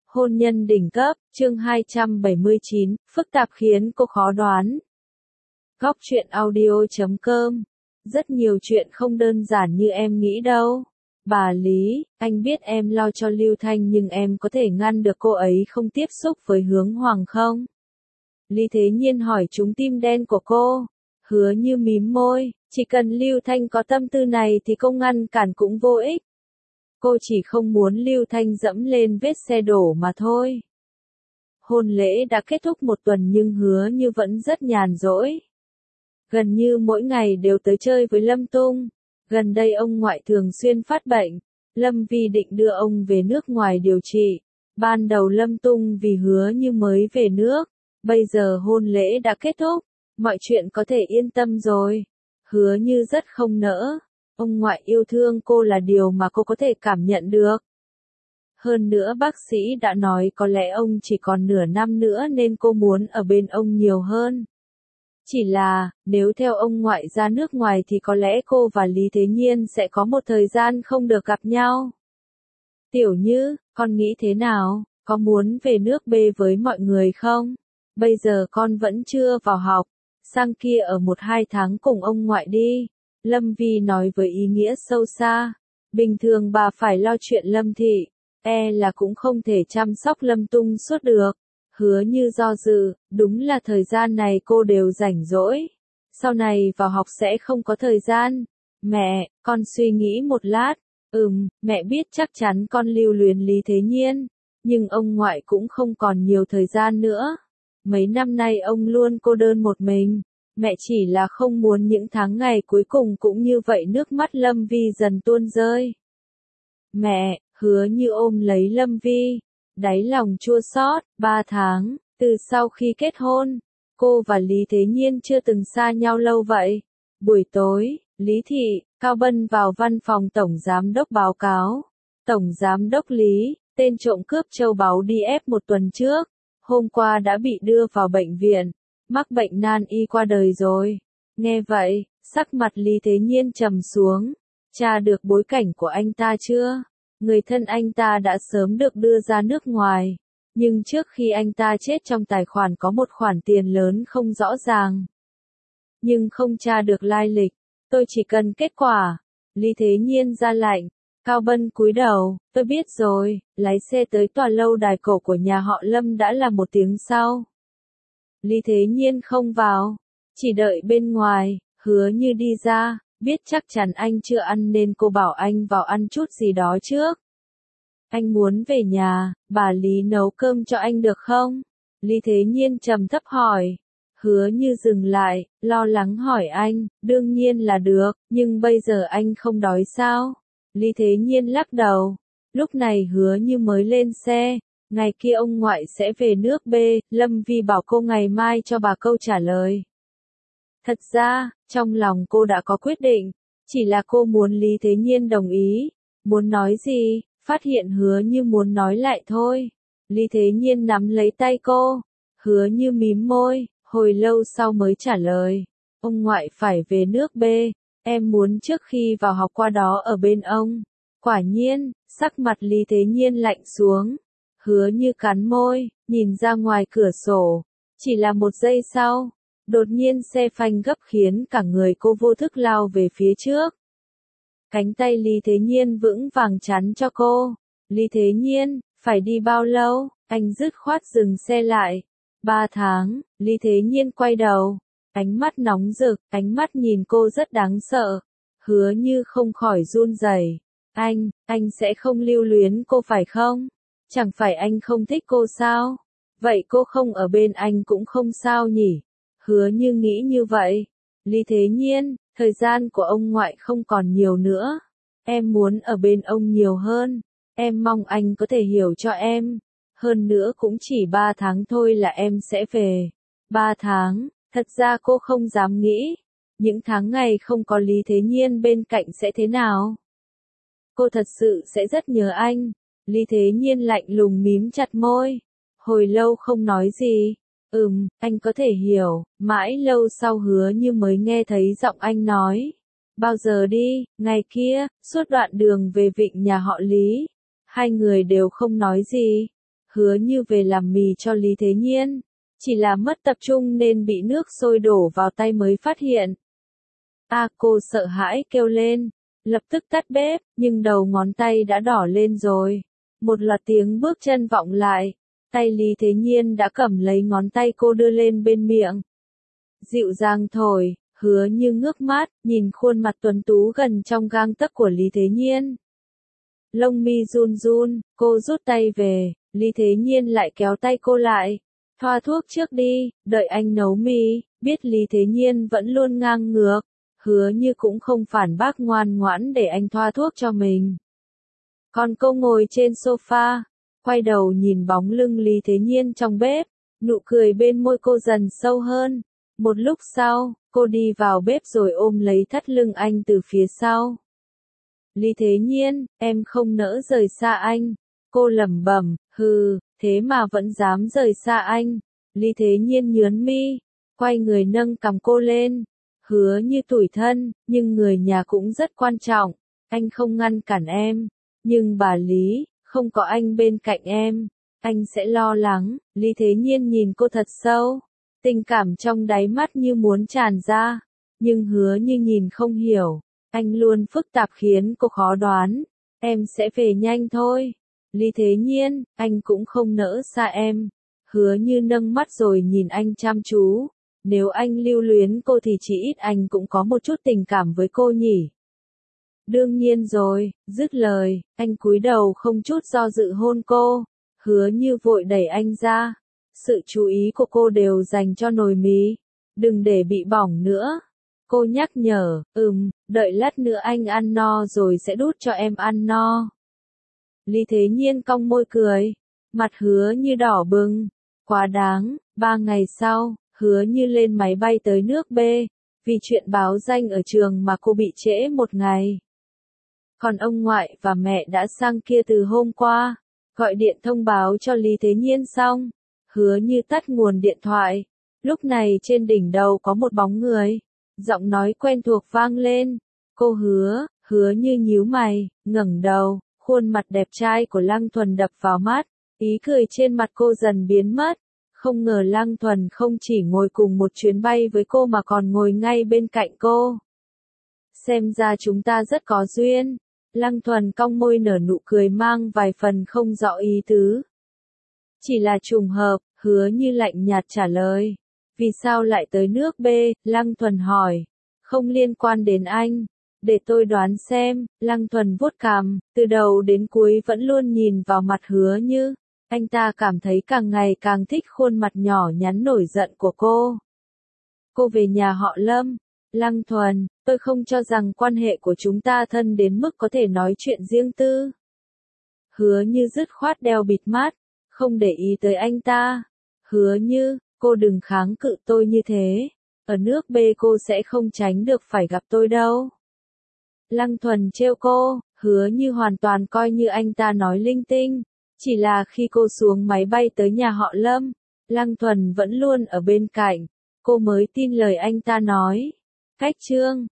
Hôn nhân đỉnh cấp, chương 279, phức tạp khiến cô khó đoán. Góc truyện audio.com. Rất nhiều chuyện không đơn giản như em nghĩ đâu. Bà Lý, anh biết em lo cho Lưu Thanh nhưng em có thể ngăn được cô ấy không tiếp xúc với Hướng Hoàng không? Lý Thế Nhiên hỏi trúng tim đen của cô. Hứa Như mím môi, chỉ cần Lưu Thanh có tâm tư này thì cô ngăn cản cũng vô ích. Cô chỉ không muốn Lưu Thanh dẫm lên vết xe đổ mà thôi. Hôn lễ đã kết thúc một tuần nhưng Hứa Như vẫn rất nhàn rỗi. Gần như mỗi ngày đều tới chơi với Lâm Tung. Gần đây ông ngoại thường xuyên phát bệnh. Lâm Vi định đưa ông về nước ngoài điều trị. Ban đầu Lâm Tung vì Hứa Như mới về nước. Bây giờ hôn lễ đã kết thúc. Mọi chuyện có thể yên tâm rồi. Hứa Như rất không nỡ. Ông ngoại yêu thương cô là điều mà cô có thể cảm nhận được. Hơn nữa bác sĩ đã nói có lẽ ông chỉ còn nửa năm nữa nên cô muốn ở bên ông nhiều hơn. Chỉ là, nếu theo ông ngoại ra nước ngoài thì có lẽ cô và Lý Thế Nhiên sẽ có một thời gian không được gặp nhau. Tiểu Như, con nghĩ thế nào? Có muốn về nước B với mọi người không? Bây giờ con vẫn chưa vào học. Sang kia ở 1-2 tháng cùng ông ngoại đi. Lâm Vi nói với ý nghĩa sâu xa. Bình thường bà phải lo chuyện Lâm Thị. Là cũng không thể chăm sóc Lâm Tung suốt được. Hứa Như do dự, đúng là thời gian này cô đều rảnh rỗi. Sau này vào học sẽ không có thời gian. Mẹ, con suy nghĩ một lát. Mẹ biết chắc chắn con lưu luyến Lý Thế Nhiên. Nhưng ông ngoại cũng không còn nhiều thời gian nữa. Mấy năm nay ông luôn cô đơn một mình. Mẹ chỉ là không muốn những tháng ngày cuối cùng cũng như vậy. Nước mắt Lâm Vi dần tuôn rơi. Mẹ, Hứa Như ôm lấy Lâm Vi. Đáy lòng chua xót. 3 tháng, từ sau khi kết hôn, cô và Lý Thế Nhiên chưa từng xa nhau lâu vậy. Buổi tối, Lý Thị, Cao Bân vào văn phòng Tổng Giám đốc báo cáo. Tổng Giám đốc Lý, tên trộm cướp châu báu đi ép một tuần trước. Hôm qua đã bị đưa vào bệnh viện. Mắc bệnh nan y qua đời rồi. Nghe vậy, sắc mặt Lý Thế Nhiên trầm xuống. Tra được bối cảnh của anh ta chưa? Người thân anh ta đã sớm được đưa ra nước ngoài. Nhưng trước khi anh ta chết trong tài khoản có một khoản tiền lớn không rõ ràng. Nhưng không tra được lai lịch. Tôi chỉ cần kết quả. Lý Thế Nhiên ra lệnh. Cao Bân cúi đầu. Tôi biết rồi. Lái xe tới tòa lâu đài cổ của nhà họ Lâm đã là 1 tiếng sau. Lý Thế Nhiên không vào. Chỉ đợi bên ngoài. Hứa Như đi ra. Biết chắc chắn anh chưa ăn nên cô bảo anh vào ăn chút gì đó trước. Anh muốn về nhà, bà Lý nấu cơm cho anh được không? Lý Thế Nhiên trầm thấp hỏi. Hứa Như dừng lại, lo lắng hỏi anh, đương nhiên là được, nhưng bây giờ anh không đói sao? Lý Thế Nhiên lắc đầu. Lúc này Hứa Như mới lên xe. Ngày kia ông ngoại sẽ về nước B, Lâm Vi bảo cô ngày mai cho bà câu trả lời. Thật ra, trong lòng cô đã có quyết định, chỉ là cô muốn Lý Thế Nhiên đồng ý. Muốn nói gì, phát hiện Hứa Như muốn nói lại thôi. Lý Thế Nhiên nắm lấy tay cô. Hứa Như mím môi, hồi lâu sau mới trả lời. Ông ngoại phải về nước B, em muốn trước khi vào học qua đó ở bên ông. Quả nhiên, sắc mặt Lý Thế Nhiên lạnh xuống. Hứa Như cắn môi, nhìn ra ngoài cửa sổ. Chỉ là 1 giây sau. Đột nhiên xe phanh gấp khiến cả người cô vô thức lao về phía trước. Cánh tay Lý Thế Nhiên vững vàng chắn cho cô. Lý Thế Nhiên, phải đi bao lâu? Anh dứt khoát dừng xe lại. 3 tháng, Lý Thế Nhiên quay đầu. Ánh mắt nóng rực, ánh mắt nhìn cô rất đáng sợ. Hứa Như không khỏi run rẩy. Anh sẽ không lưu luyến cô phải không? Chẳng phải anh không thích cô sao? Vậy cô không ở bên anh cũng không sao nhỉ? Hứa Như nghĩ như vậy. Lý Thế Nhiên, thời gian của ông ngoại không còn nhiều nữa. Em muốn ở bên ông nhiều hơn. Em mong anh có thể hiểu cho em. Hơn nữa cũng chỉ 3 tháng thôi là em sẽ về. 3 tháng, thật ra cô không dám nghĩ. Những tháng ngày không có Lý Thế Nhiên bên cạnh sẽ thế nào? Cô thật sự sẽ rất nhớ anh. Lý Thế Nhiên lạnh lùng mím chặt môi. Hồi lâu không nói gì. Anh có thể hiểu. Mãi lâu sau Hứa Như mới nghe thấy giọng anh nói. Bao giờ đi? Ngày kia, suốt đoạn đường về vịnh nhà họ Lý. Hai người đều không nói gì. hứa như về làm mì cho Lý Thế Nhiên. Chỉ là mất tập trung nên bị nước sôi đổ vào tay mới phát hiện. Cô sợ hãi kêu lên, lập tức tắt bếp, nhưng đầu ngón tay đã đỏ lên rồi. Một loạt tiếng bước chân vọng lại, tay Lý Thế Nhiên đã cầm lấy ngón tay cô đưa lên bên miệng. Dịu dàng thổi, hứa như ngước mắt, nhìn khuôn mặt tuấn tú gần trong gang tấc của Lý Thế Nhiên. Lông mi run run, cô rút tay về, Lý Thế Nhiên lại kéo tay cô lại. Thoa thuốc trước đi, đợi anh nấu mì, biết Lý Thế Nhiên vẫn luôn ngang ngược. Hứa như cũng không phản bác, ngoan ngoãn để anh thoa thuốc cho mình. Còn cô ngồi trên sofa, quay đầu nhìn bóng lưng Lý Thế Nhiên trong bếp, nụ cười bên môi cô dần sâu hơn. Một lúc sau, cô đi vào bếp rồi ôm lấy thắt lưng anh từ phía sau. Lý Thế Nhiên, em không nỡ rời xa anh. Cô lẩm bẩm, thế mà vẫn dám rời xa anh. Lý Thế Nhiên nhướng mi, quay người nâng cằm cô lên. Hứa như tủi thân, nhưng người nhà cũng rất quan trọng. Anh không ngăn cản em. Nhưng bà Lý, không có anh bên cạnh em, anh sẽ lo lắng. Lý Thế Nhiên nhìn cô thật sâu. Tình cảm trong đáy mắt như muốn tràn ra. Nhưng hứa như nhìn không hiểu. Anh luôn phức tạp khiến cô khó đoán. Em sẽ về nhanh thôi. Lý Thế Nhiên, anh cũng không nỡ xa em. Hứa như nâng mắt rồi nhìn anh chăm chú. Nếu anh lưu luyến cô thì chỉ ít anh cũng có một chút tình cảm với cô nhỉ. Đương nhiên rồi, dứt lời, anh cúi đầu không chút do dự hôn cô. Hứa như vội đẩy anh ra. Sự chú ý của cô đều dành cho nồi mì. Đừng để bị bỏng nữa. Cô nhắc nhở, đợi lát nữa anh ăn no rồi sẽ đút cho em ăn no. Lý Thế Nhiên cong môi cười. Mặt hứa như đỏ bừng. Quá đáng. 3 ngày sau, hứa như lên máy bay tới nước B. Vì chuyện báo danh ở trường mà cô bị trễ 1 ngày. Còn ông ngoại và mẹ đã sang kia từ hôm qua. Gọi điện thông báo cho Lý Thế Nhiên xong. Hứa như tắt nguồn điện thoại. Lúc này trên đỉnh đầu có một bóng người. Giọng nói quen thuộc vang lên. Cô hứa như nhíu mày, ngẩng đầu. Khuôn mặt đẹp trai của Lăng Thuần đập vào mắt. Ý cười trên mặt cô dần biến mất. Không ngờ Lăng Thuần không chỉ ngồi cùng một chuyến bay với cô mà còn ngồi ngay bên cạnh cô. Xem ra chúng ta rất có duyên. Lăng Thuần cong môi nở nụ cười mang vài phần không rõ ý tứ. Chỉ là trùng hợp, hứa như lạnh nhạt trả lời. Vì sao lại tới nước B? Lăng Thuần hỏi. Không liên quan đến anh. Để tôi đoán xem. Lăng Thuần vuốt cằm, từ đầu đến cuối vẫn luôn nhìn vào mặt hứa như. Anh ta cảm thấy càng ngày càng thích khuôn mặt nhỏ nhắn nổi giận của cô. Cô về nhà họ Lâm. Lăng Thuần, tôi không cho rằng quan hệ của chúng ta thân đến mức có thể nói chuyện riêng tư. Hứa như dứt khoát đeo bịt mắt, không để ý tới anh ta. Hứa như, cô đừng kháng cự tôi như thế. Ở nước B cô sẽ không tránh được phải gặp tôi đâu. Lăng Thuần trêu cô, hứa như hoàn toàn coi như anh ta nói linh tinh. Chỉ là khi cô xuống máy bay tới nhà họ Lâm, Lăng Thuần vẫn luôn ở bên cạnh. Cô mới tin lời anh ta nói. Cách chương